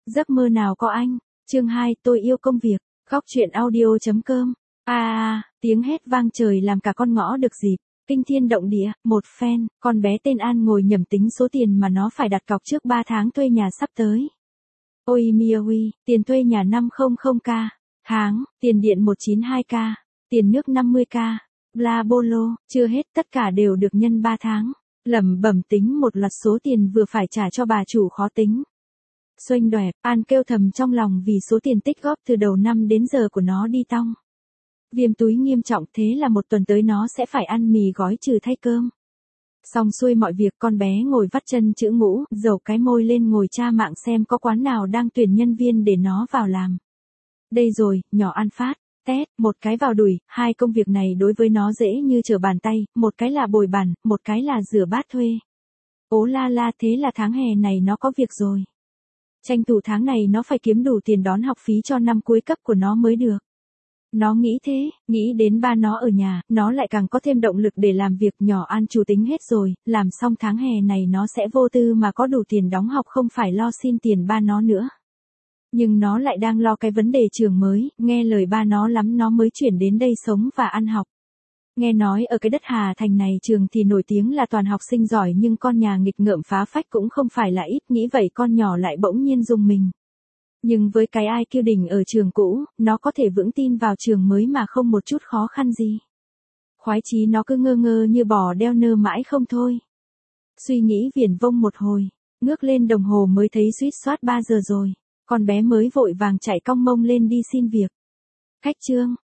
Giấc mơ nào có anh. Chương 2, tôi yêu công việc. Góc truyện audio.com. Tiếng hét vang trời làm cả con ngõ được dịp. Kinh thiên động địa, một phen, con bé tên An ngồi nhẩm tính số tiền mà nó phải đặt cọc trước 3 tháng thuê nhà sắp tới. Ôi Miaoi, tiền thuê nhà 500k, tháng, tiền điện 192k, tiền nước 50k, bla bolo, chưa hết tất cả đều được nhân 3 tháng. Lẩm bẩm tính một loạt số tiền vừa phải trả cho bà chủ khó tính. Xoanh đoẹp, An kêu thầm trong lòng vì số tiền tích góp từ đầu năm đến giờ của nó đi tong. Viêm túi nghiêm trọng, thế là một tuần tới nó sẽ phải ăn mì gói trừ thay cơm. Xong xuôi mọi việc, con bé ngồi vắt chân chữ ngũ, dầu cái môi lên ngồi tra mạng xem có quán nào đang tuyển nhân viên để nó vào làm. Đây rồi, nhỏ An phát, tét, một cái vào đùi, hai công việc này đối với nó dễ như trở bàn tay, một cái là bồi bàn, một cái là rửa bát thuê. Ố la la, thế là tháng hè này nó có việc rồi. Tranh thủ tháng này nó phải kiếm đủ tiền đón học phí cho năm cuối cấp của nó mới được. Nó nghĩ thế, nghĩ đến ba nó ở nhà, nó lại càng có thêm động lực để làm việc. Nhỏ An chủ tính hết rồi, làm xong tháng hè này nó sẽ vô tư mà có đủ tiền đóng học, không phải lo xin tiền ba nó nữa. Nhưng nó lại đang lo cái vấn đề trường mới, nghe lời ba nó lắm nó mới chuyển đến đây sống và ăn học. Nghe nói ở cái đất Hà Thành này trường thì nổi tiếng là toàn học sinh giỏi, nhưng con nhà nghịch ngợm phá phách cũng không phải là ít, nghĩ vậy con nhỏ lại bỗng nhiên rùng mình. Nhưng với cái IQ đỉnh ở trường cũ, nó có thể vững tin vào trường mới mà không một chút khó khăn gì. Khoái chí nó cứ ngơ ngơ như bò đeo nơ mãi không thôi. Suy nghĩ viển vông một hồi, ngước lên đồng hồ mới thấy suýt soát 3 giờ rồi. Con bé mới vội vàng chạy cong mông lên đi xin việc. Khách trương,